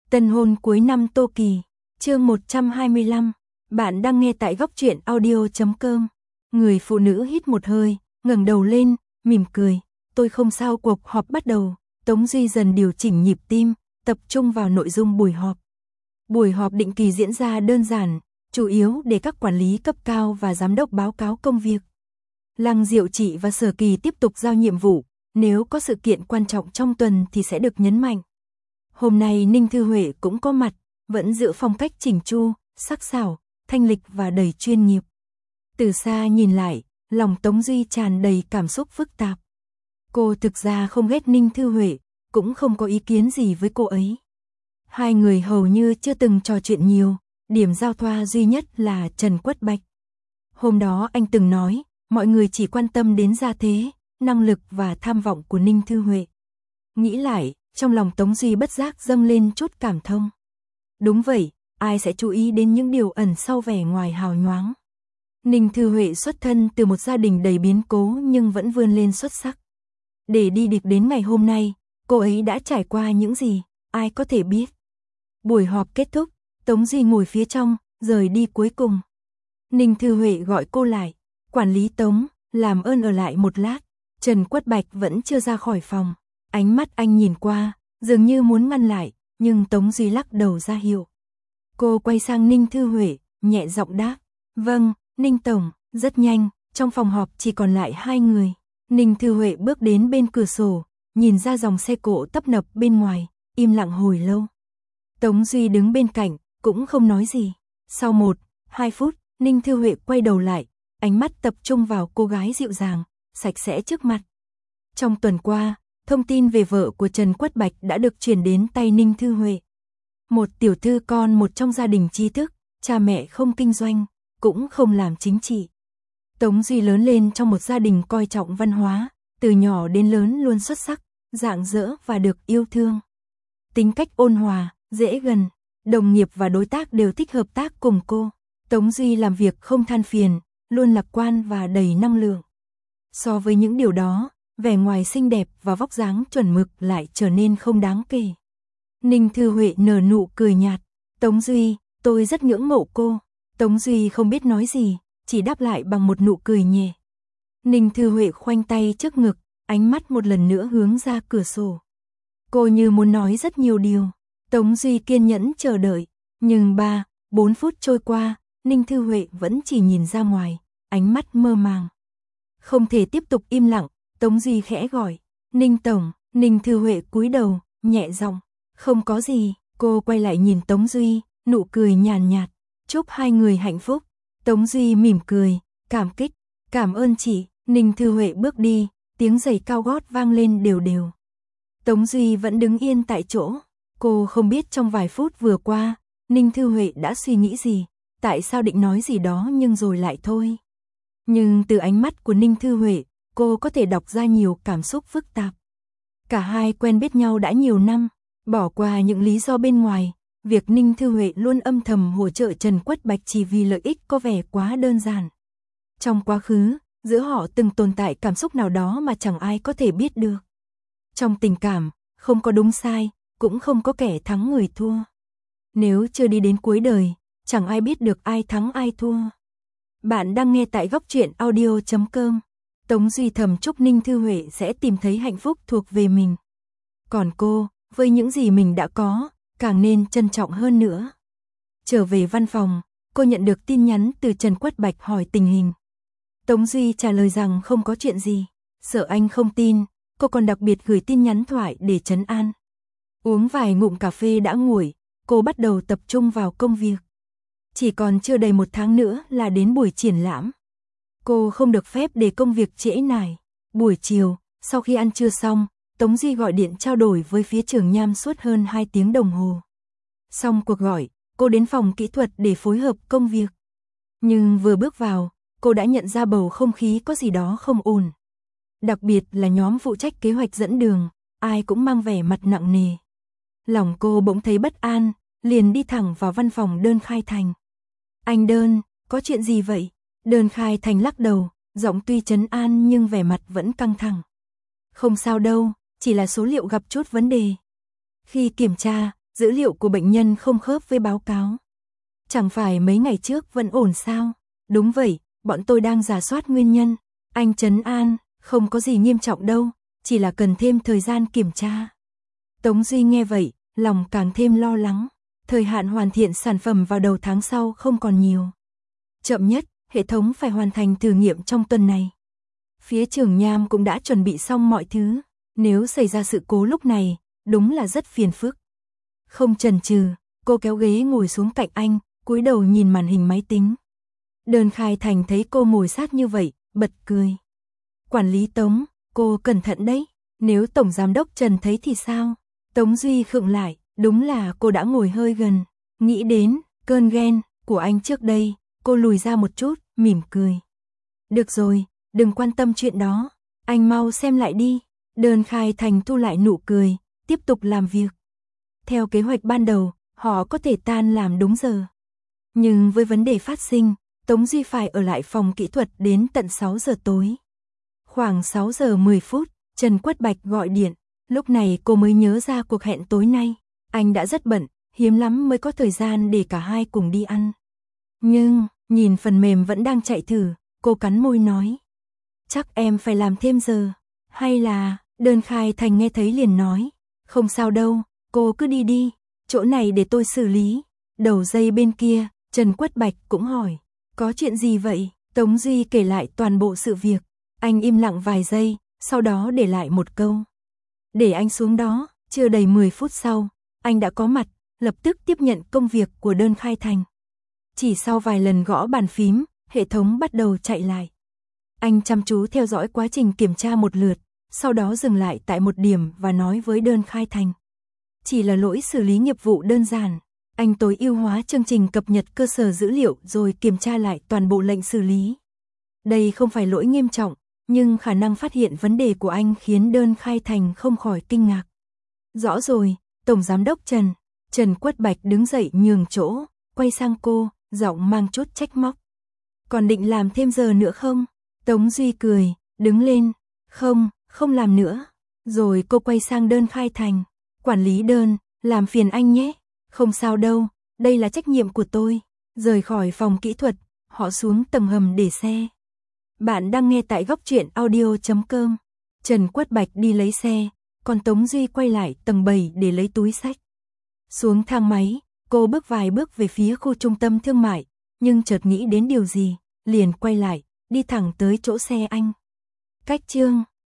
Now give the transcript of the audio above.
Tân hôn cuối năm Tô Kỳ, chương 125, bạn đang nghe tại góc truyện audio.com. Người phụ nữ hít một hơi, ngẩng đầu lên, mỉm cười, tôi không sao. Cuộc họp bắt đầu, Tống Duy dần điều chỉnh nhịp tim, tập trung vào nội dung buổi họp. Buổi họp định kỳ diễn ra đơn giản, chủ yếu để các quản lý cấp cao và giám đốc báo cáo công việc. Lăng Diệu Trị và Sở Kỳ tiếp tục giao nhiệm vụ, nếu có sự kiện quan trọng trong tuần thì sẽ được nhấn mạnh. Hôm nay Ninh Thư Huệ cũng có mặt, vẫn giữ phong cách chỉnh chu, sắc sảo, thanh lịch và đầy chuyên nghiệp. Từ xa nhìn lại, lòng Tống Duy tràn đầy cảm xúc phức tạp. Cô thực ra không ghét Ninh Thư Huệ, cũng không có ý kiến gì với cô ấy. Hai người hầu như chưa từng trò chuyện nhiều, điểm giao thoa duy nhất là Trần Quất Bạch. Hôm đó anh từng nói, mọi người chỉ quan tâm đến gia thế, năng lực và tham vọng của Ninh Thư Huệ. Nghĩ lại, trong lòng Tống Duy bất giác dâng lên chút cảm thông. Đúng vậy, ai sẽ chú ý đến những điều ẩn sau vẻ ngoài hào nhoáng. Ninh Thư Huệ xuất thân từ một gia đình đầy biến cố nhưng vẫn vươn lên xuất sắc. Để đi được đến ngày hôm nay, cô ấy đã trải qua những gì, ai có thể biết. Buổi họp kết thúc, Tống Duy ngồi phía trong, rời đi cuối cùng. Ninh Thư Huệ gọi cô lại, quản lý Tống, làm ơn ở lại một lát. Trần Quất Bạch vẫn chưa ra khỏi phòng. Ánh mắt anh nhìn qua, dường như muốn ngăn lại, nhưng Tống Duy lắc đầu ra hiệu. Cô quay sang Ninh Thư Huệ, nhẹ giọng đáp, vâng, Ninh Tổng. Rất nhanh, trong phòng họp chỉ còn lại hai người. Ninh Thư Huệ bước đến bên cửa sổ, nhìn ra dòng xe cộ tấp nập bên ngoài, im lặng hồi lâu. Tống Duy đứng bên cạnh, cũng không nói gì. Sau 1-2 phút, Ninh Thư Huệ quay đầu lại, ánh mắt tập trung vào cô gái dịu dàng, sạch sẽ trước mặt. Trong tuần qua, thông tin về vợ của Trần Quất Bạch đã được truyền đến tay Ninh Thư Huệ. Một tiểu thư con một trong gia đình trí thức, cha mẹ không kinh doanh, cũng không làm chính trị. Tống Duy lớn lên trong một gia đình coi trọng văn hóa, từ nhỏ đến lớn luôn xuất sắc, rạng rỡ và được yêu thương. Tính cách ôn hòa, dễ gần, đồng nghiệp và đối tác đều thích hợp tác cùng cô. Tống Duy làm việc không than phiền, luôn lạc quan và đầy năng lượng. So với những điều đó, vẻ ngoài xinh đẹp và vóc dáng chuẩn mực lại trở nên không đáng kể. Ninh Thư Huệ nở nụ cười nhạt, Tống Duy, tôi rất ngưỡng mộ cô. Tống Duy không biết nói gì, chỉ đáp lại bằng một nụ cười nhẹ. Ninh Thư Huệ khoanh tay trước ngực, ánh mắt một lần nữa hướng ra cửa sổ. Cô như muốn nói rất nhiều điều. Tống Duy kiên nhẫn chờ đợi, nhưng 3-4 phút trôi qua, Ninh Thư Huệ vẫn chỉ nhìn ra ngoài, ánh mắt mơ màng. Không thể tiếp tục im lặng, Tống Duy khẽ gọi, Ninh Tổng. Ninh Thư Huệ cúi đầu, nhẹ giọng, không có gì. Cô quay lại nhìn Tống Duy, nụ cười nhàn nhạt, chúc hai người hạnh phúc. Tống Duy mỉm cười, cảm kích, cảm ơn chị. Ninh Thư Huệ bước đi, tiếng giày cao gót vang lên đều đều. Tống Duy vẫn đứng yên tại chỗ. Cô không biết trong vài phút vừa qua, Ninh Thư Huệ đã suy nghĩ gì, tại sao định nói gì đó nhưng rồi lại thôi. Nhưng từ ánh mắt của Ninh Thư Huệ, cô có thể đọc ra nhiều cảm xúc phức tạp. Cả hai quen biết nhau đã nhiều năm, bỏ qua những lý do bên ngoài, việc Ninh Thư Huệ luôn âm thầm hỗ trợ Trần Quất Bạch chỉ vì lợi ích có vẻ quá đơn giản. Trong quá khứ, giữa họ từng tồn tại cảm xúc nào đó mà chẳng ai có thể biết được. Trong tình cảm, không có đúng sai, cũng không có kẻ thắng người thua. Nếu chưa đi đến cuối đời, chẳng ai biết được ai thắng ai thua. Bạn đang nghe tại góc truyện audio.com. Tống Duy thầm chúc Ninh Thư Huệ sẽ tìm thấy hạnh phúc thuộc về mình. Còn cô, với những gì mình đã có, càng nên trân trọng hơn nữa. Trở về văn phòng, cô nhận được tin nhắn từ Trần Quất Bạch hỏi tình hình. Tống Duy trả lời rằng không có chuyện gì. Sợ anh không tin, cô còn đặc biệt gửi tin nhắn thoại để trấn an. Uống vài ngụm cà phê đã nguội, cô bắt đầu tập trung vào công việc. Chỉ còn chưa đầy 1 tháng nữa là đến buổi triển lãm. Cô không được phép để công việc trễ nải. Buổi chiều, sau khi ăn trưa xong, Tống Duy gọi điện trao đổi với phía Trường Nham suốt hơn 2 tiếng đồng hồ. Xong cuộc gọi, cô đến phòng kỹ thuật để phối hợp công việc. Nhưng vừa bước vào, cô đã nhận ra bầu không khí có gì đó không ổn. Đặc biệt là nhóm phụ trách kế hoạch dẫn đường, ai cũng mang vẻ mặt nặng nề. Lòng cô bỗng thấy bất an, liền đi thẳng vào văn phòng Đơn Khai Thành. Anh Đơn, có chuyện gì vậy? Đơn Khai Thành lắc đầu, giọng tuy trấn an nhưng vẻ mặt vẫn căng thẳng. Không sao đâu, chỉ là số liệu gặp chút vấn đề. Khi kiểm tra, dữ liệu của bệnh nhân không khớp với báo cáo. Chẳng phải mấy ngày trước vẫn ổn sao? Đúng vậy, bọn tôi đang rà soát nguyên nhân. Anh trấn an, không có gì nghiêm trọng đâu, chỉ là cần thêm thời gian kiểm tra. Tống Duy nghe vậy, lòng càng thêm lo lắng. Thời hạn hoàn thiện sản phẩm vào đầu tháng sau không còn nhiều. Chậm nhất, hệ thống phải hoàn thành thử nghiệm trong tuần này. Phía Trường Nham cũng đã chuẩn bị xong mọi thứ. Nếu xảy ra sự cố lúc này, đúng là rất phiền phức. Không chần chừ, cô kéo ghế ngồi xuống cạnh anh, cúi đầu nhìn màn hình máy tính. Đơn Khai Thành thấy cô ngồi sát như vậy, bật cười. Quản lý Tống, cô cẩn thận đấy, nếu Tổng Giám đốc Trần thấy thì sao? Tống Duy khựng lại, đúng là cô đã ngồi hơi gần. Nghĩ đến cơn ghen của anh trước đây, cô lùi ra một chút, mỉm cười. Được rồi, đừng quan tâm chuyện đó, anh mau xem lại đi. Đơn Khai Thành thu lại nụ cười, tiếp tục làm việc. Theo kế hoạch ban đầu, họ có thể tan làm đúng giờ. Nhưng với vấn đề phát sinh, Tống Duy phải ở lại phòng kỹ thuật đến tận 6 giờ tối. Khoảng 6 giờ 10 phút, Trần Quất Bạch gọi điện. Lúc này cô mới nhớ ra cuộc hẹn tối nay. Anh đã rất bận, hiếm lắm mới có thời gian để cả hai cùng đi ăn. Nhưng, nhìn phần mềm vẫn đang chạy thử, cô cắn môi nói. Chắc em phải làm thêm giờ. Hay là, Đơn Khai Thành nghe thấy liền nói. Không sao đâu, cô cứ đi đi, chỗ này để tôi xử lý. Đầu dây bên kia, Trần Quất Bạch cũng hỏi. Có chuyện gì vậy? Tống Duy kể lại toàn bộ sự việc. Anh im lặng vài giây, sau đó để lại một câu. Để anh xuống đó, chưa đầy 10 phút sau, anh đã có mặt, lập tức tiếp nhận công việc của Đơn Khai Thành. Chỉ sau vài lần gõ bàn phím, hệ thống bắt đầu chạy lại. Anh chăm chú theo dõi quá trình kiểm tra một lượt, sau đó dừng lại tại một điểm và nói với Đơn Khai Thành. Chỉ là lỗi xử lý nghiệp vụ đơn giản. Anh tối ưu hóa chương trình cập nhật cơ sở dữ liệu rồi kiểm tra lại toàn bộ lệnh xử lý. Đây không phải lỗi nghiêm trọng, nhưng khả năng phát hiện vấn đề của anh khiến Đơn Khai Thành không khỏi kinh ngạc. Rõ rồi, Tổng Giám đốc Trần. Trần Quất Bạch đứng dậy nhường chỗ, quay sang cô, giọng mang chút trách móc. Còn định làm thêm giờ nữa không? Tống Duy cười, đứng lên. Không, không làm nữa. Rồi cô quay sang Đơn Khai Thành. Quản lý Đơn, làm phiền anh nhé. Không sao đâu, đây là trách nhiệm của tôi. Rời khỏi phòng kỹ thuật, họ xuống tầng hầm để xe. Bạn đang nghe tại góc truyện audio.com. Trần Quất Bạch đi lấy xe, còn Tống Duy quay lại tầng 7 để lấy túi xách. Xuống thang máy, cô bước vài bước về phía khu trung tâm thương mại, nhưng chợt nghĩ đến điều gì, liền quay lại, đi thẳng tới chỗ xe anh. Cách chương